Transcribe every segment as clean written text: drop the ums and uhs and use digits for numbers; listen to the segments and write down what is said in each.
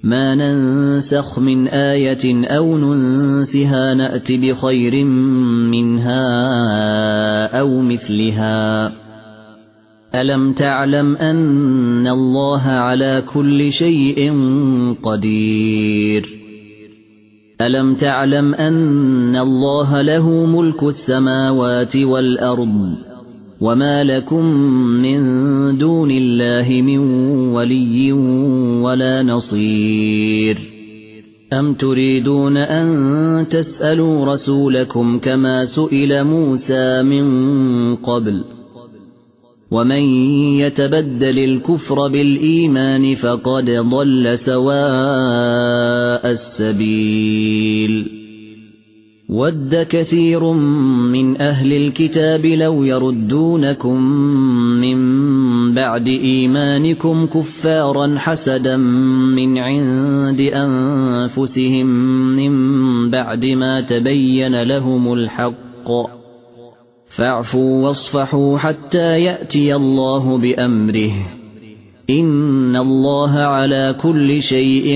ما ننسخ من آية أو ننسها نأت بخير منها أو مثلها ألم تعلم أن الله على كل شيء قدير ألم تعلم أن الله له ملك السماوات والأرض وما لكم من دون الله من ولي ولا نصير أم تريدون أن تسألوا رسولكم كما سئل موسى من قبل ومن يتبدل الكفر بالإيمان فقد ضل سواء السبيل ود كثير من أهل الكتاب لو يردونكم من بعد إيمانكم كفارا حسدا من عند أنفسهم من بعد ما تبين لهم الحق فاعفوا واصفحوا حتى يأتي الله بأمره إن الله على كل شيء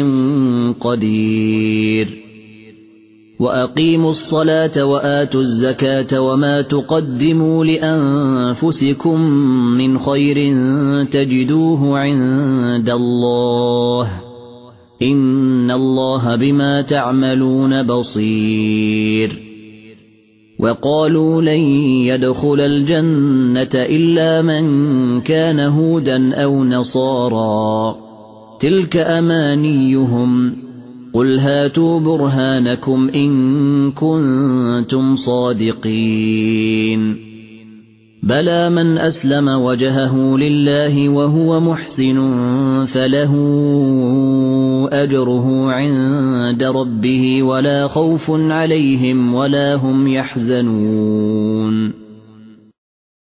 قدير وأقيموا الصلاة وآتوا الزكاة وما تقدموا لأنفسكم من خير تجدوه عند الله إن الله بما تعملون بصير وقالوا لن يدخل الجنة إلا من كان هودا أو نصارى تلك أمانيهم قل هاتوا برهانكم إن كنتم صادقين بلى من أسلم وجهه لله وهو محسن فله أجره عند ربه ولا خوف عليهم ولا هم يحزنون